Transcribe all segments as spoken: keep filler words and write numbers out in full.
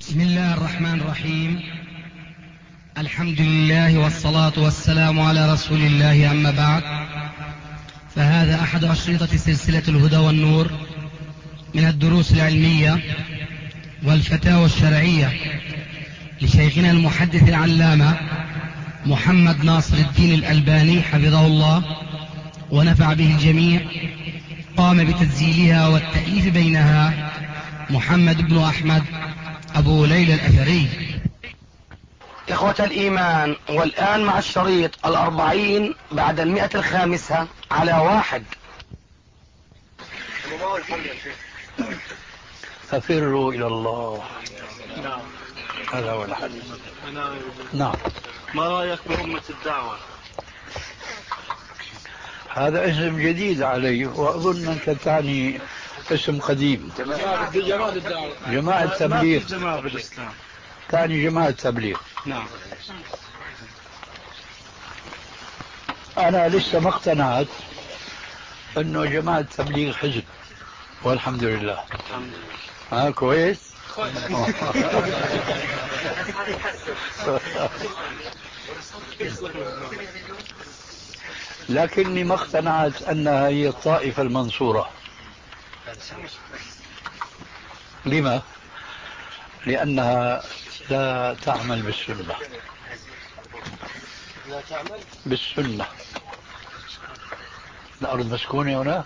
بسم الله الرحمن الرحيم. الحمد لله والصلاة والسلام على رسول الله، أما بعد، فهذا أحد أشرطة سلسلة الهدى والنور من الدروس العلمية والفتاوى الشرعية لشيخنا المحدث العلامة محمد ناصر الدين الألباني حفظه الله ونفع به الجميع. قام بتسجيلها والتأليف بينها محمد بن أحمد أبو ليلى الأثري. إخوة الإيمان، والآن مع الشريط الأربعين بعد المئة الخامسة على واحد. ففروا إلى الله. نعم، هذا هو الحديث. نعم. ما رأيك بأمة الدعوة؟ هذا اسم جديد علي، وأظن أنك تعني اسم قديم. جماعة الدعوة، جماعة تبليغ. جماعة بالإسلام. تعني جماعة تبليغ. نعم. أنا لسه ما اقتنعت أنه جماعة تبليغ حزب، والحمد لله. الحمد لله. ها كويس. لكني ما اقتنعت أنها هي الطائفة المنصورة. لما؟ لأنها لا تعمل بالسنة. لا تعمل بالسنة. الأرض مسكونة هنا.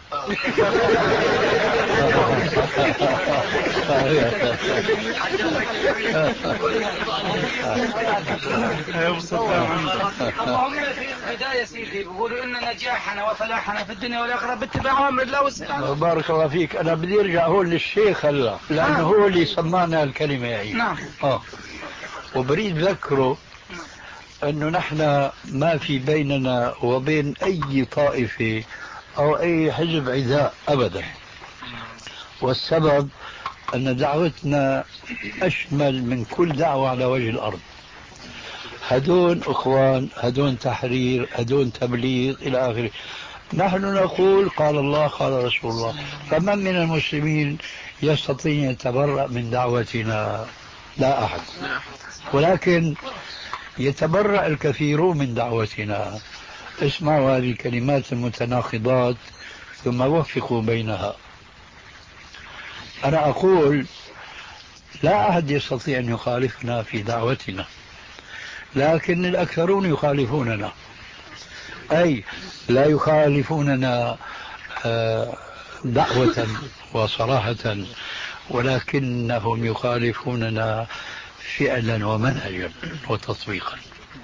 اللهم في البداية سيدي بيقولوا إن نجاحنا وفلاحنا في الدنيا والآخرة باتباع أمر الله والسلام. بارك الله فيك. أنا بدي أرجع هون للشيخ هلا، لأنه هو اللي سمعنا الكلمة هي. نعم. آه. وبريد ذكره أنه نحن ما في بيننا وبين أي طائفة أو أي حزب عداء أبدا، والسبب أن دعوتنا أشمل من كل دعوة على وجه الأرض. هدون أخوان، هدون تحرير، هدون تبليغ إلى آخره. نحن نقول قال الله قال رسول الله، فمن من المسلمين يستطيع يتبرأ من دعوتنا؟ لا أحد. ولكن يتبرأ الكثيرون من دعوتنا. اسمعوا هذه الكلمات المتناقضات ثم وفقوا بينها. أنا أقول لا أحد يستطيع أن يخالفنا في دعوتنا، لكن الأكثرون يخالفوننا، أي لا يخالفوننا دعوة وصراحة، ولكنهم يخالفوننا فعلا ومنهجا وتطبيقا.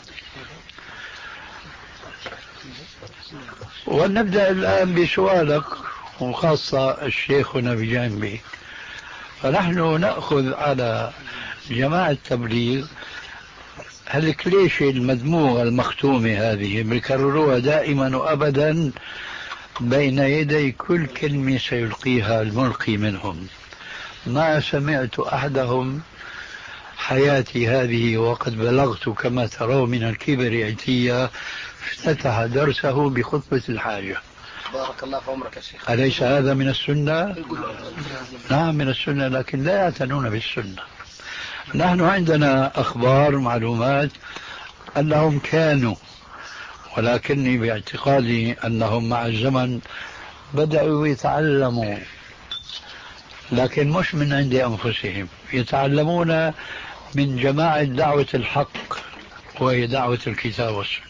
ونبدأ الآن بسؤالك، وخاصة الشيخنا بجانبي. فنحن نأخذ على جماعة التبليغ هالكليشة المدموغة المختومة هذه بيكرروها دائما وأبدا بين يدي كل كلمة سيلقيها الملقي منهم. ما سمعت أحدهم حياتي هذه وقد بلغت كما ترون من الكبر عتية افتتح درسه بخطبة الحاجة. بارك الله في عمرك يا شيخ. أليس هذا من السنة؟ نعم من السنة، لكن لا يعتنون بالسنة. نحن عندنا أخبار معلومات أنهم كانوا، ولكني باعتقادي أنهم مع الزمن بدأوا يتعلموا، لكن مش من عند أنفسهم، يتعلمون من جماعة دعوة الحق وهي دعوة الكتاب والسنة.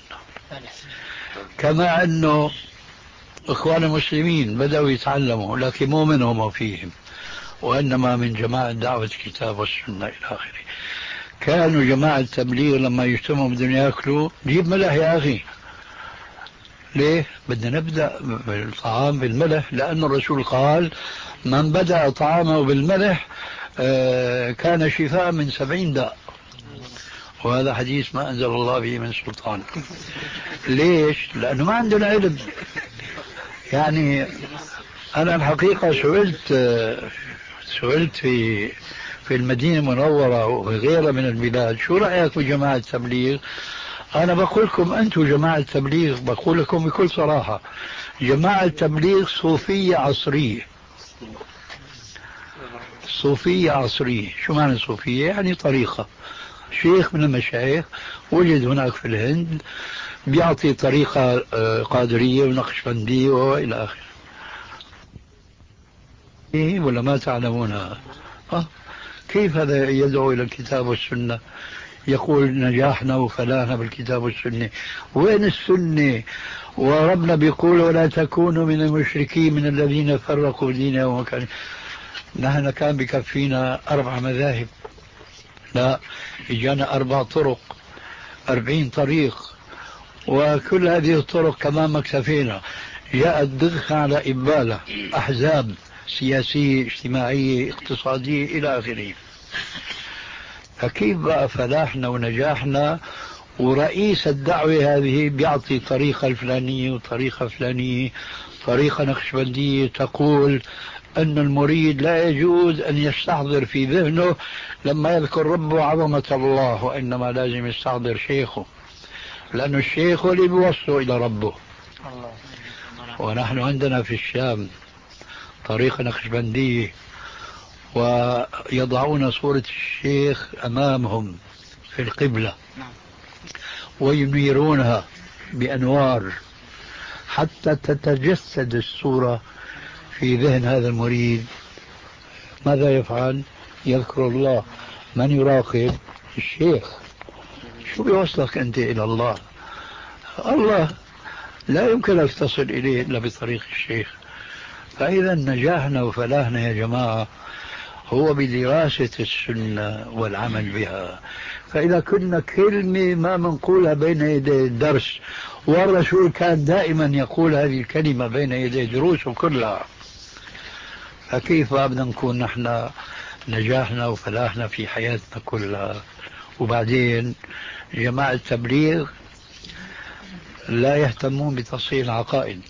كما أنه إخوان المسلمين بدأوا يتعلموا، لكن مو منهم وفيهم، وإنما من جماعة دعوة الكتاب والسنة إلى آخره. كانوا جماعة التبليغ لما يجتمعوا بدهم يأكلوا جيب ملح يا أخي. ليه؟ بدنا نبدأ بالطعام بالملح، لأن الرسول قال من بدأ طعامه بالملح كان شفاء من سبعين داء، وهذا حديث ما أنزل الله به من سلطان. ليش؟ لأنه ما عندنا علم. يعني أنا الحقيقة سئلت سئلت في في المدينة المنورة وفي غيرها من البلاد شو رأيك بجماعة التبليغ؟ أنا بقول لكم أنتم جماعة التبليغ، بقول لكم بكل صراحة جماعة التبليغ صوفية عصرية. صوفية عصرية. شو معنى صوفية؟ يعني طريقة، شيخ من المشايخ وجد هناك في الهند بيعطي طريقة قادرية ونقشبندية وإلى آخره. إيه ولا ما تعلمونها؟ أه؟ كيف هذا يدعو إلى الكتاب والسنة؟ يقول نجاحنا وفلاحنا بالكتاب والسنة. وين السنة؟ وربنا بيقول ولا تكونوا من المشركين من الذين فرقوا دينهم وكان. نحن كان بكفينا أربع مذاهب، لا إجانا أربع طرق، أربعين طريق، وكل هذه الطرق كمان ما اكتفينا، جاءت ضغط على إبالة أحزاب سياسية اجتماعية اقتصادية إلى آخره. فكيف بقى فلاحنا ونجاحنا ورئيس الدعوة هذه بيعطي طريقة الفلانية وطريقة فلانية، طريقة نقشبندية تقول أن المريد لا يجوز أن يستحضر في ذهنه لما يذكر ربه عظمة الله، وإنما لازم يستحضر شيخه، لأن الشيخ هو اللي بيوصله إلى ربه. ونحن عندنا في الشام طريقة نقشبندية، ويضعون صورة الشيخ أمامهم في القبلة وينيرونها بأنوار حتى تتجسد الصورة في ذهن هذا المريد. ماذا يفعل؟ يذكر الله. من يراقب؟ الشيخ. شو بيوصلك أنت إلى الله؟ الله لا يمكن أن تصل إليه إلا بطريق الشيخ. فإذا نجاحنا وفلاحنا يا جماعة هو بدراسة السنة والعمل بها. فإذا كنا كلمة ما منقولها بين يدي الدرس، والرسول كان دائما يقول هذه الكلمة بين يدي دروسه كلها، فكيف بدنا نكون نحن نجاحنا وفلاحنا في حياتنا كلها؟ وبعدين جماعة التبليغ لا يهتمون بتصحيح العقائد.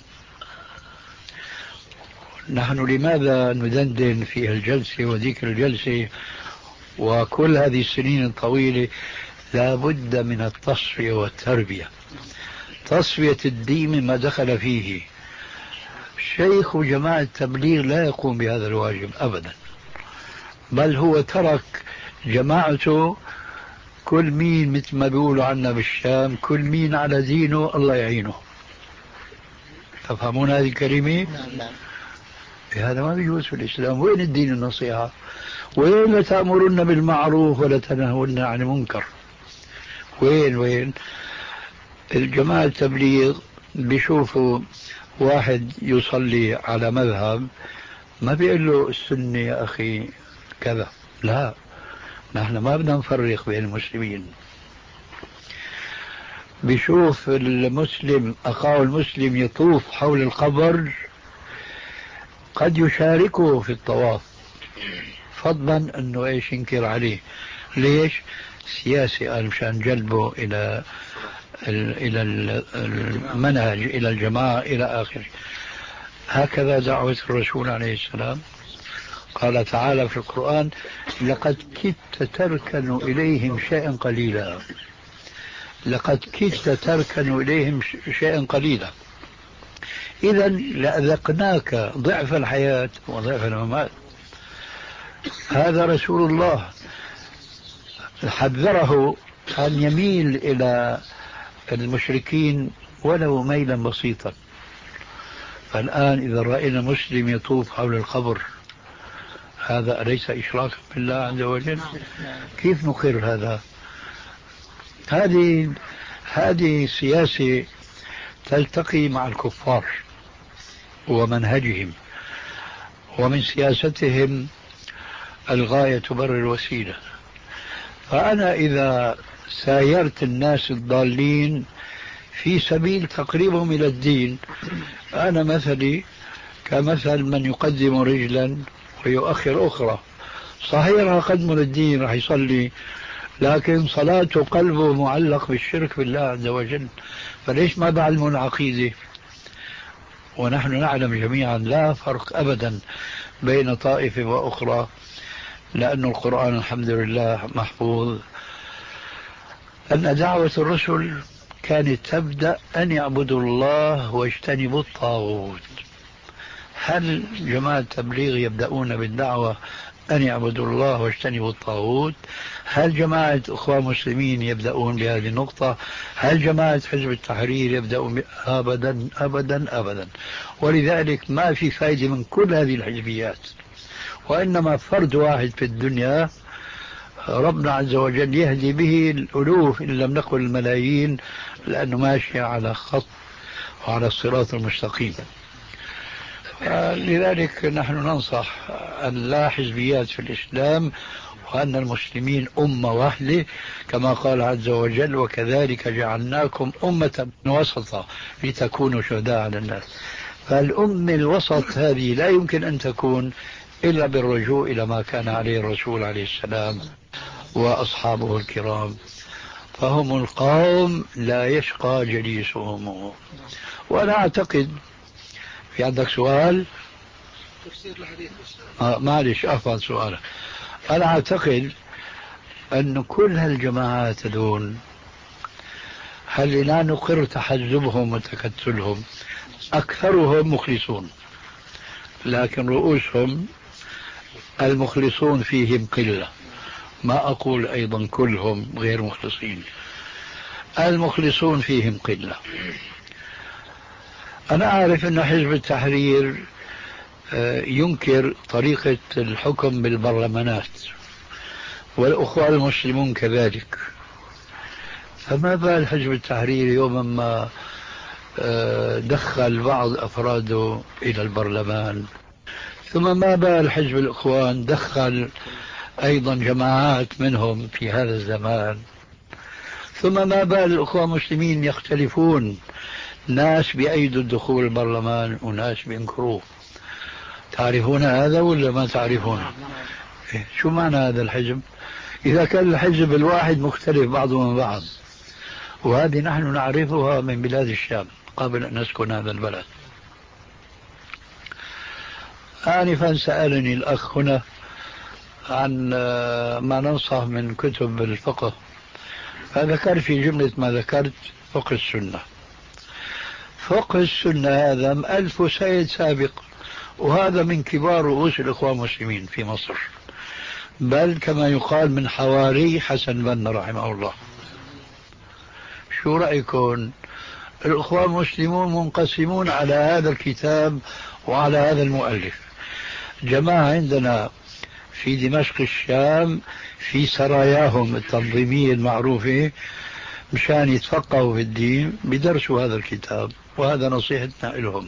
نحن لماذا ندندن في الجلسة وذيك الجلسة وكل هذه السنين الطويلة؟ لا بد من التصفية والتربية، تصفية الدين ما دخل فيه. شيخ جماعة التبليغ لا يقوم بهذا الواجب أبدا، بل هو ترك جماعته كل مين مثل ما بيقولوا عنا بالشام كل مين على دينه الله يعينه. تفهمون هذه الكلمة؟ هذا ما بيجوز في الإسلام. وين الدين النصيحة؟ وين لا تأمرن بالمعروف ولا تنهون عن المنكر؟ وين وين الجماعة التبليغ بيشوفوا واحد يصلي على مذهب ما بيقول له السنة يا أخي كذا، لا، نحن ما بدنا نفرق بين المسلمين. بيشوف المسلم أخاه المسلم يطوف حول القبر قد يشاركه في الطواف، فضلا أنه إيش ينكر عليه. ليش؟ سياسي، قال مشان جلبه إلى إلى المنهج، إلى الجماعة، إلى آخره. هكذا دعوة الرسول عليه السلام. قال تعالى في القرآن لقد كدت تركن إليهم شيئا قليلا، لقد كدت تركن إليهم شيئا قليلا. إذا لأذقناك ضعف الحياة وضعف الممات. هذا رسول الله حذره أن يميل إلى المشركين ولو ميلا بسيطا. فالآن إذا رأينا مسلم يطوف حول القبر هذا أليس إشراكا بالله عز وجل؟ كيف نقر هذا؟ هذه هذه سياسة تلتقي مع الكفار ومنهجهم، ومن سياستهم الغاية تبرر الوسيلة. فأنا إذا سايرت الناس الضالين في سبيل تقريبهم إلى الدين، أنا مثلي كمثل من يقدم رجلا ويؤخر أخرى. صحيح راح قدم للدين، راح يصلي، لكن صلاته قلبه معلق بالشرك بالله عز وجل. فليش ما بعلموا العقيدة؟ ونحن نعلم جميعا لا فرق أبدا بين طائفة وأخرى، لأن القرآن الحمد لله محفوظ. أن دعوة الرسل كانت تبدأ أن يعبدوا الله واجتنبوا الطاغوت. هل جماعة التبليغ يبدأون بالدعوة أن يعبدوا الله واجتنبوا الطاغوت. هل جماعة أخوان مسلمين يبدأون بهذه النقطة؟ هل جماعة حزب التحرير يبدأون؟ أبدا أبدا أبدا. ولذلك ما في فائدة من كل هذه الحزبيات، وإنما فرد واحد في الدنيا ربنا عز وجل يهدي به الألوف إن لم نقل الملايين، لأنه ماشي على خط وعلى الصراط المستقيم. لذلك نحن ننصح أن لا حزبيات في الإسلام، وأن المسلمين أمة واحدة كما قال عز وجل: وكذلك جعلناكم أمة وسطا لتكونوا شهداء على الناس. فالأمة الوسط هذه لا يمكن أن تكون إلا بالرجوع إلى ما كان عليه الرسول عليه السلام وأصحابه الكرام، فهم القوم لا يشقى جليسهم. وأنا أعتقد في عندك سؤال؟ تفسير الحديث. آه معلش أفضل سؤالك. أنا أعتقد أن كل هالجماعات دون هل لا نقر تحزبهم وتكتلهم، أكثرهم مخلصون، لكن رؤوسهم المخلصون فيهم قلة. ما أقول أيضا كلهم غير مخلصين، المخلصون فيهم قلة. أنا أعرف أن حزب التحرير ينكر طريقة الحكم بالبرلمانات، والأخوة المسلمون كذلك. فما بال حزب التحرير يوما ما دخل بعض أفراده إلى البرلمان، ثم ما بال حزب الإخوان دخل أيضا جماعات منهم في هذا الزمان، ثم ما بال الأخوة المسلمين يختلفون، ناس بأيدوا الدخول البرلمان وناس بينكروه. تعرفون هذا ولا ما تعرفون؟ شو معنى هذا الحزب؟ إذا كان الحزب الواحد مختلف بعضه من بعض، وهذه نحن نعرفها من بلاد الشام قبل أن نسكن هذا البلد. آنفا سألني الأخ هنا عن ما ننصح من كتب الفقه، فذكر في جملة ما ذكرت فقه السنة. فقه السنة هذا ألف سيد سابق، وهذا من كبار رؤوس الإخوان المسلمين في مصر، بل كما يقال من حواري حسن بن رحمه الله. شو رأيكم؟ الإخوان المسلمون منقسمون على هذا الكتاب وعلى هذا المؤلف. جماعة عندنا في دمشق الشام في سراياهم التنظيمية المعروفة مشان يتفقهوا في الدين بدرسوا هذا الكتاب، وهذا نصيحتنا لهم.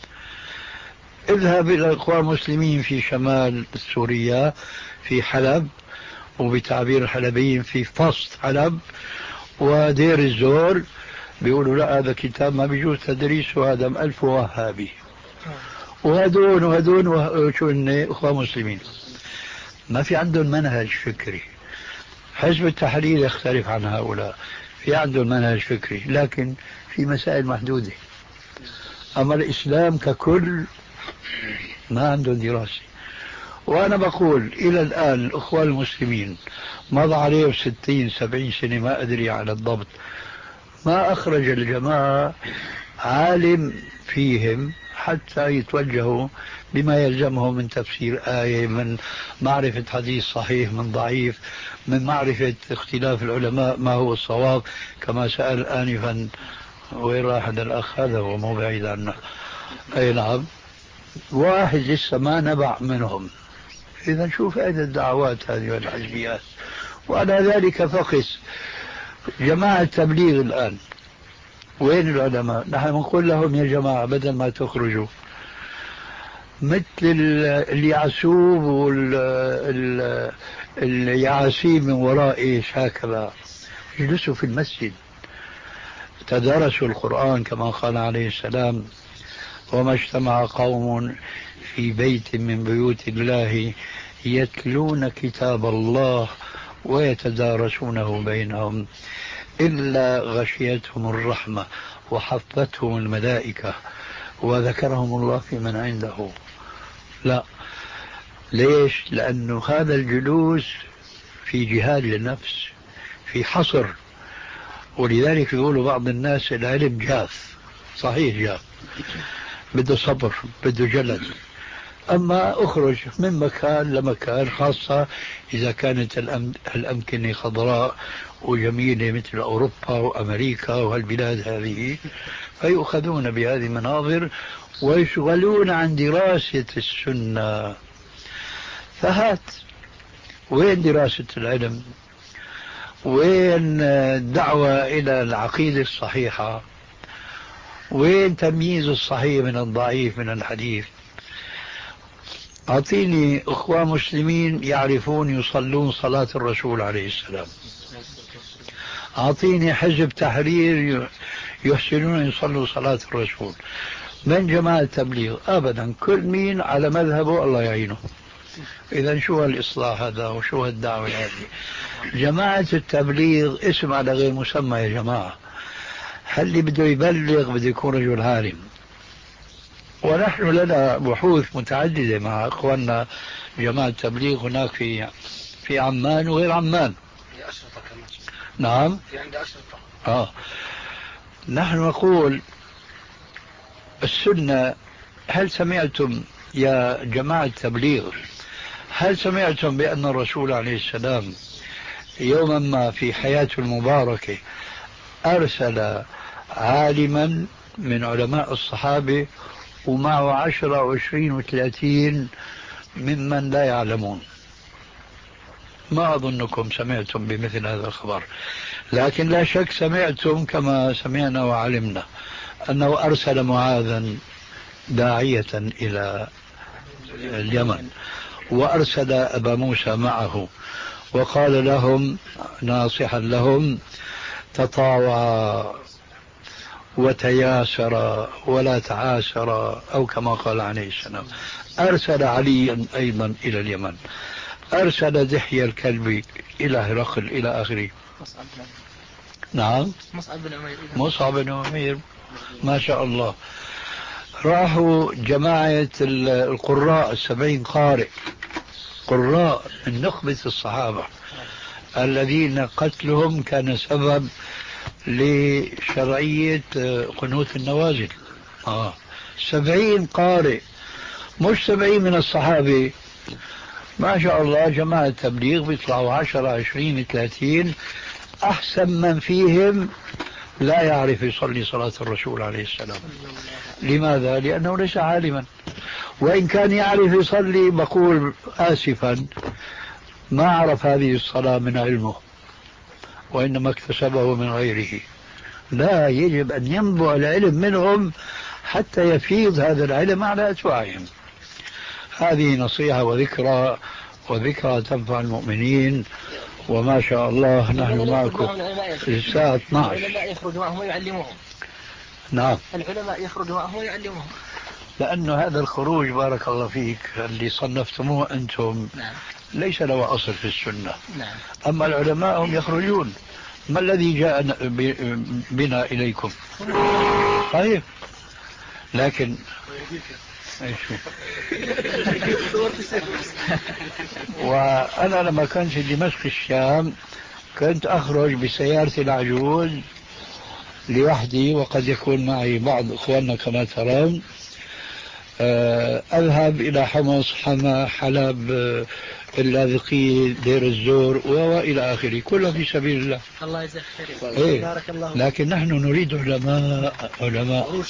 اذهب إلى الإخوان المسلمين في شمال سوريا في حلب، وبتعبير الحلبيين في فصد حلب ودير الزور، بيقولوا لا هذا كتاب ما بيجوز تدريسه، هذا ألف وهابي. وهدون وهدون وشو إني إخوان مسلمين ما في عندهم منهج فكري. حزب التحرير يختلف عن هؤلاء، في عندهم منهج فكري لكن في مسائل محدودة. أما الإسلام ككل ما عندهم دراسة. وأنا بقول إلى الآن الأخوان المسلمين مضى عليهم ستين سبعين سنة ما أدري على الضبط، ما أخرج الجماعة عالم فيهم حتى يتوجهوا بما يلزمهم من تفسير آية، من معرفة حديث صحيح من ضعيف، من معرفة اختلاف العلماء ما هو الصواب، كما سأل آنفا وين راح هذا الأخ، هذا هو مو بعيد عنه. أي نعم، واحد لسه ما نبع منهم. إذا شوف فائدة الدعوات هذه والحزبيات. وعلى ذلك فقس جماعة التبليغ الآن وين العلماء؟ نحن نقول لهم يا جماعة بدل ما تخرجوا مثل اليعسوب واليعاسيب من وراء إيش هكذا، اجلسوا في المسجد تدارسوا القرآن كما قال عليه السلام: وما اجتمع قوم في بيت من بيوت الله يتلون كتاب الله ويتدارسونه بينهم إلا غشيتهم الرحمة وحفتهم الملائكة وذكرهم الله في من عنده. لا، ليش؟ لأنه هذا الجلوس في جهاد للنفس، في حصر. ولذلك يقولوا بعض الناس العلم جاف، صحيح جاف، بده صبر، بده جلد. أما أخرج من مكان لمكان، خاصة إذا كانت الأمكنة خضراء وجميلة مثل أوروبا وأمريكا وهالبلاد هذه، فيؤخذون بهذه المناظر ويشغلون عن دراسة السنة. فهات، وين دراسة العلم؟ وين الدعوة إلى العقيدة الصحيحة؟ وين تمييز الصحيح من الضعيف من الحديث؟ أعطيني أخوة مسلمين يعرفون يصلون صلاة الرسول عليه السلام. أعطيني حزب تحرير يحسنون يصلوا صلاة الرسول. من جماعة التبليغ أبدا، كل مين على مذهبه الله يعينه. إذا شو هالإصلاح هذا وشو هالدعوة هذه؟ جماعة التبليغ اسم على غير مسمى يا جماعة. هل اللي بده يبلغ بده يكون رجل عالم. ونحن لنا بحوث متعددة مع أخواننا جماعة التبليغ هناك في في عمان وغير عمان. في أشرطة كمان. نعم. في عند أشرطة. آه. نحن نقول السنة. هل سمعتم يا جماعة التبليغ، هل سمعتم بأن الرسول عليه السلام يوما ما في حياته المباركة أرسل عالما من علماء الصحابة ومعه عشرة وعشرين وثلاثين ممن لا يعلمون؟ ما أظنكم سمعتم بمثل هذا الخبر، لكن لا شك سمعتم كما سمعنا وعلمنا أنه أرسل معاذا داعية إلى اليمن، وأرسل أبا موسى معه وقال لهم ناصحا لهم: تطاوعا وتياسرا ولا تعاسرا، أو كما قال عليه السلام. أرسل عليا أيضا إلى اليمن، أرسل دحية الكلب إلى هرقل إلى آخره. نعم، مصعب بن عمير. مصعب بن عمير ما شاء الله. راحوا جماعة القراء السبعين قارئ، قراء من نخبة الصحابة الذين قتلهم كان سبب لشرعية قنوت النوازل. آه. سبعين قارئ، مش سبعين من الصحابة. ما شاء الله جماعة التبليغ بيطلعوا عشرة عشرين ثلاثين، أحسن من فيهم لا يعرف يصلي صلاة الرسول عليه السلام. لماذا؟ لأنه ليس عالما، وإن كان يعرف يصلي بقول آسفا ما عرف هذه الصلاة من علمه، وإنما اكتسبه من غيره. لا، يجب أن ينبع العلم منهم حتى يفيض هذا العلم على أتباعهم. هذه نصيحة وذكرى، وذكرى تنفع المؤمنين. وما شاء الله نحن معكم الساعة اثني عشر. العلماء يخرجوا معهم ويعلموهم. نعم، العلماء يخرجوا معهم ويعلموهم، لأنه هذا الخروج بارك الله فيك اللي صنفتموه أنتم نعم. ليس له أصل في السنة. نعم. أما العلماء هم يخرجون. ما الذي جاء بنا إليكم؟ طيب، لكن وأنا لما كنت في دمشق الشام كنت أخرج بسيارتي العجوز لوحدي، وقد يكون معي بعض إخواننا كما ترون. أذهب إلى حمص، حما، حلب، اللاذقية، دير الزور وإلى آخره، كله في سبيل الله. الله يجزاك خير. إيه. بارك الله. لكن نحن نريد علماء علماء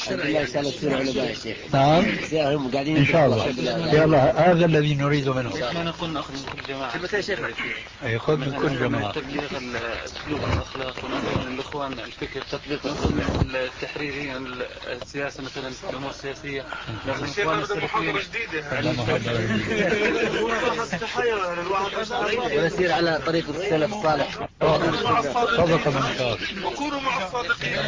نعم إن شاء الله. يلا، هذا الذي نريد منه. نحن نقول نأخذ من كل جماعة. يأخذ من كل جماعة. تبليغ السلوك والأخلاق ونقول للإخوان الفكر، تطبيق التحريري السياسة مثلا الأمور السياسية. الإخوان السلفيين ونسير على طريق السلف الصالح. صدق من شاء. وكونوا مع الصادقين.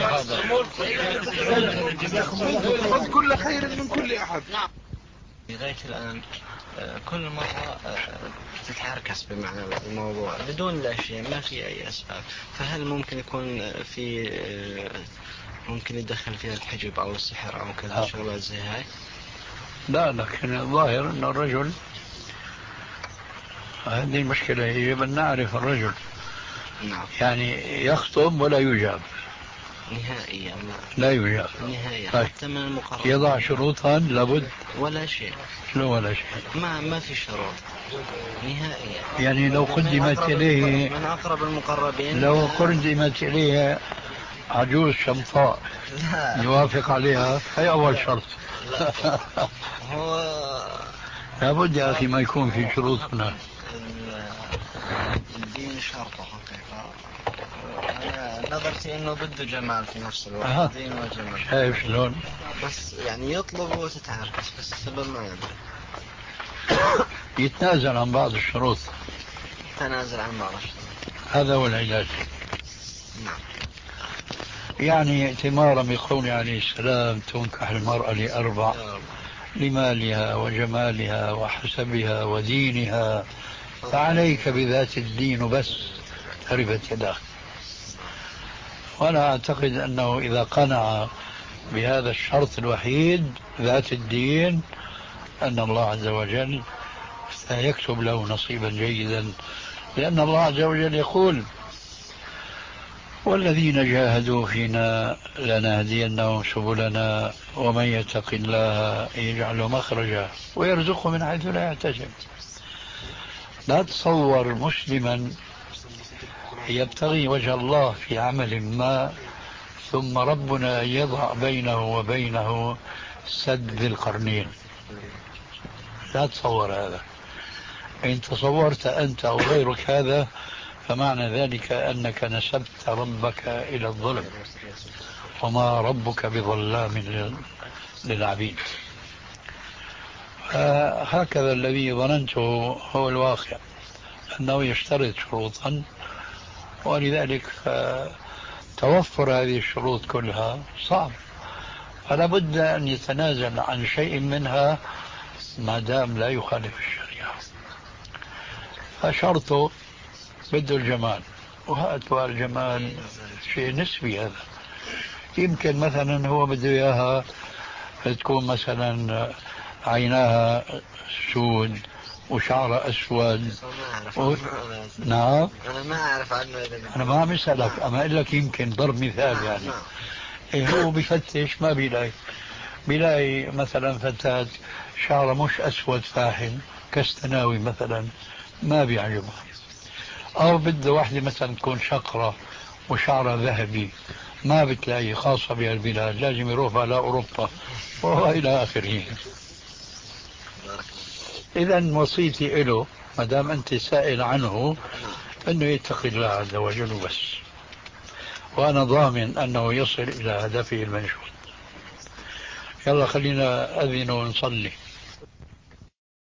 خذ كل خير من كل أحد. لغاية الآن كل مرة تتعركس بمعنى الموضوع بدون الأشياء، ما في أي أسباب. فهل ممكن يكون في ممكن يدخل فيها الحجب أو السحر أو كذا شغلات زي هاي؟ لا، لكن الظاهر أن الرجل، هذه المشكلة، يجب أن نعرف الرجل. نعم. يعني يخطب ولا يجاب، نهائيا لا يوجد نهائيا طيب. حتى من المقربين يضع شروطا لابد ولا شيء. شنو ولا شيء؟ ما ما في شروط نهائيا. يعني لو قدمت إليه من أقرب المقربين لو قدمت إليه عجوز شمطاء يوافق عليها، هي أول شرط. لا هو لابد يا أخي ما يكون في شروط هنا. الدين شرطه حقيقة. أنا نظرتي إنه بده جمال في نفس الوقت. أه. دين وجمال. شايف شلون؟ بس يعني يطلب وتتعركس بس السبب ما يدري. يتنازل عن بعض الشروط. تنازل عن بعض الشروط. هذا هو العلاج. نعم. يعني ائتمارا بقول عليه السلام: تنكح المرأة لأربع: لمالها وجمالها وحسبها ودينها، فعليك بذات الدين بس تربت يداك. وأنا أعتقد أنه إذا قنع بهذا الشرط الوحيد ذات الدين أن الله عز وجل سيكتب له نصيبا جيدا، لأن الله عز وجل يقول: والذين جاهدوا فينا لنهدينهم سبلنا ومن يتق الله يجعل مخرجا ويرزقه من حيث لا يحتسب. لا تصور مسلما يبتغي وجه الله في عمل ما ثم ربنا يضع بينه وبينه سد ذي القرنين. لا تصور هذا. إن تصورت أنت أو غيرك هذا فمعنى ذلك أنك نسبت ربك إلى الظلم، وما ربك بظلام للعبيد. هكذا الذي ظننته هو الواقع، أنه يشترط شروطا، ولذلك توفر هذه الشروط كلها صعب، فلا بد أن يتنازل عن شيء منها ما دام لا يخالف الشريعة. فشرطه بده الجمال، وهذا الجمال شيء نسبي. هذا يمكن مثلا هو بده إياها تكون مثلا عيناها سود وشعرها أسود و... نعم أنا ما أعرف عنه. أنا ما عم أسألك، أما أقول لك يمكن ضرب مثال. يعني إيه هو بفتش ما بيلاقي بيلاقي مثلا فتاة شعرها مش أسود فاحم كاستناوي مثلا، ما بيعجبها. أو بده واحدة مثلا تكون شقرة وشعرها ذهبي، ما بتلاقي، خاصة بهالبلاد لازم يروح على أوروبا وإلى آخره. إذن وصيتي له ما دام أنت سائل عنه أنه يتقي الله عز وجل بس، وأنا ضامن أنه يصل إلى هدفه المنشود. يلا خلينا أذن ونصلي.